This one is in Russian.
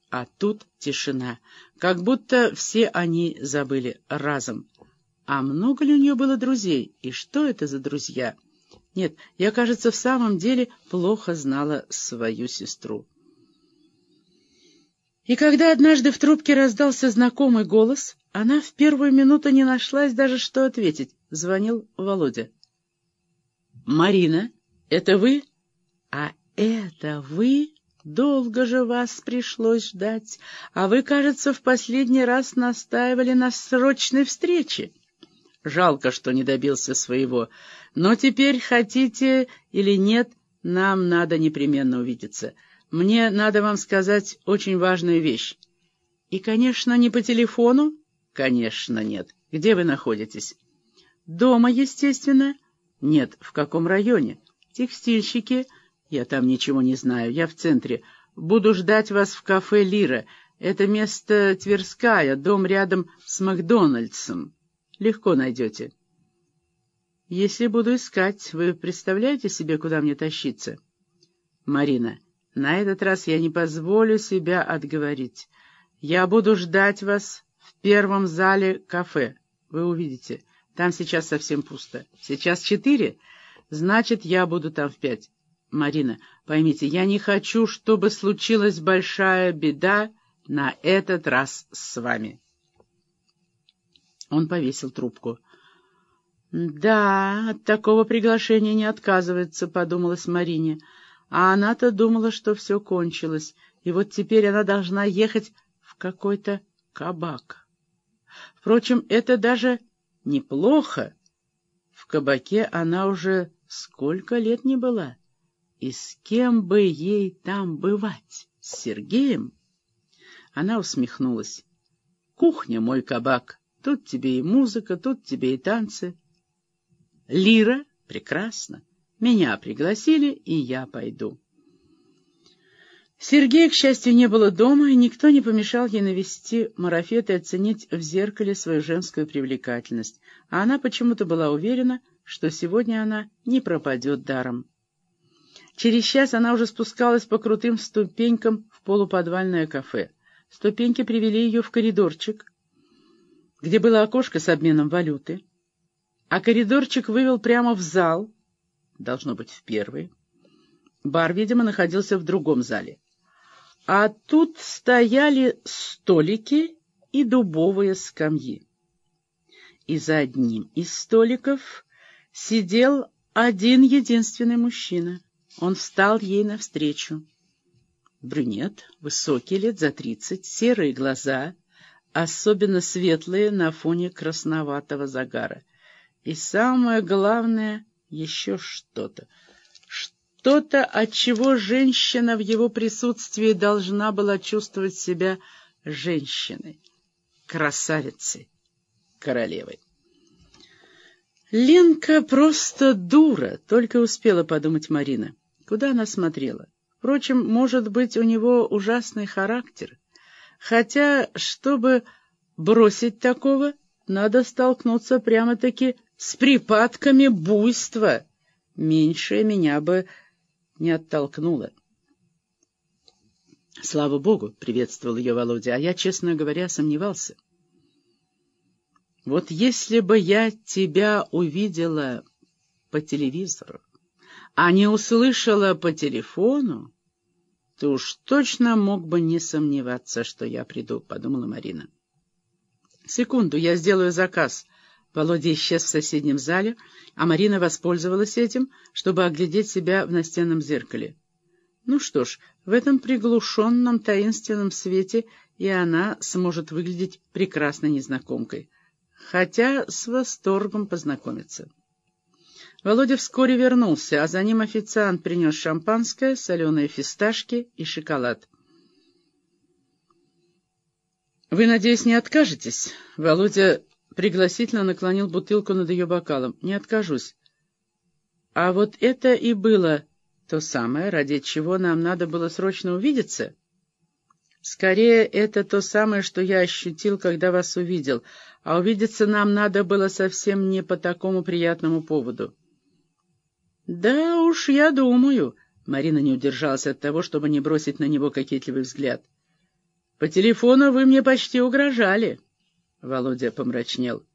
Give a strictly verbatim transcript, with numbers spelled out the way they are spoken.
А тут тишина, как будто все они забыли разом. А много ли у нее было друзей? И что это за друзья? Нет, я, кажется, в самом деле плохо знала свою сестру. И когда однажды в трубке раздался знакомый голос, она в первую минуту не нашлась даже, что ответить. Звонил Володя. «Марина, это вы?» «А это вы? Долго же вас пришлось ждать. А вы, кажется, в последний раз настаивали на срочной встрече. Жалко, что не добился своего. Но теперь, хотите или нет, нам надо непременно увидеться. Мне надо вам сказать очень важную вещь. И, конечно, не по телефону?» «Конечно, нет. Где вы находитесь?» «Дома, естественно». «Нет, в каком районе?» «Текстильщики». «Я там ничего не знаю. Я в центре. Буду ждать вас в кафе «Лира». Это место Тверская, дом рядом с Макдональдсом. Легко найдете». «Если буду искать, вы представляете себе, куда мне тащиться?» «Марина, на этот раз я не позволю себя отговорить. Я буду ждать вас в первом зале кафе. Вы увидите, там сейчас совсем пусто. Сейчас четыре, значит, я буду там в пять. Марина, поймите, я не хочу, чтобы случилась большая беда на этот раз с вами». Он повесил трубку. «Да, от такого приглашения не отказывается», — подумалась Марине. А она-то думала, что все кончилось, и вот теперь она должна ехать в какой-то кабак. Впрочем, это даже неплохо. В кабаке она уже сколько лет не была. И с кем бы ей там бывать? С Сергеем? Она усмехнулась. «Кухня — мой кабак. Тут тебе и музыка, тут тебе и танцы. Лира? Прекрасно. Меня пригласили, и я пойду». Сергея, к счастью, не было дома, и никто не помешал ей навести марафет и оценить в зеркале свою женскую привлекательность. А она почему-то была уверена, что сегодня она не пропадет даром. Через час она уже спускалась по крутым ступенькам в полуподвальное кафе. Ступеньки привели ее в коридорчик, где было окошко с обменом валюты. А коридорчик вывел прямо в зал, должно быть, в первый. Бар, видимо, находился в другом зале. А тут стояли столики и дубовые скамьи. И за одним из столиков сидел один единственный мужчина. Он встал ей навстречу. Брюнет, высокий, лет за тридцать, серые глаза, особенно светлые на фоне красноватого загара. И самое главное, еще что-то. Что-то, от чего женщина в его присутствии должна была чувствовать себя женщиной, красавицей, королевой. «Ленка просто дура», — только успела подумать Марина. Куда она смотрела? Впрочем, может быть, у него ужасный характер. Хотя, чтобы бросить такого, надо столкнуться прямо-таки с припадками буйства. Меньшее меня бы не оттолкнуло. «Слава Богу», — приветствовал ее Володя, а я, честно говоря, сомневался. «Вот если бы я тебя увидела по телевизору, а не услышала по телефону, ты уж точно мог бы не сомневаться, что я приду», — подумала Марина. «Секунду, я сделаю заказ». Володя исчез в соседнем зале, а Марина воспользовалась этим, чтобы оглядеть себя в настенном зеркале. Ну что ж, в этом приглушенном таинственном свете и она сможет выглядеть прекрасной незнакомкой, хотя с восторгом познакомиться. Володя вскоре вернулся, а за ним официант принес шампанское, соленые фисташки и шоколад. «Вы, надеюсь, не откажетесь?» Володя пригласительно наклонил бутылку над ее бокалом. «Не откажусь. А вот это и было то самое, ради чего нам надо было срочно увидеться?» «Скорее, это то самое, что я ощутил, когда вас увидел, а увидеться нам надо было совсем не по такому приятному поводу». «Да уж, я думаю», — Марина не удержалась от того, чтобы не бросить на него кокетливый взгляд. По телефону вы мне почти угрожали. Володя помрачнел.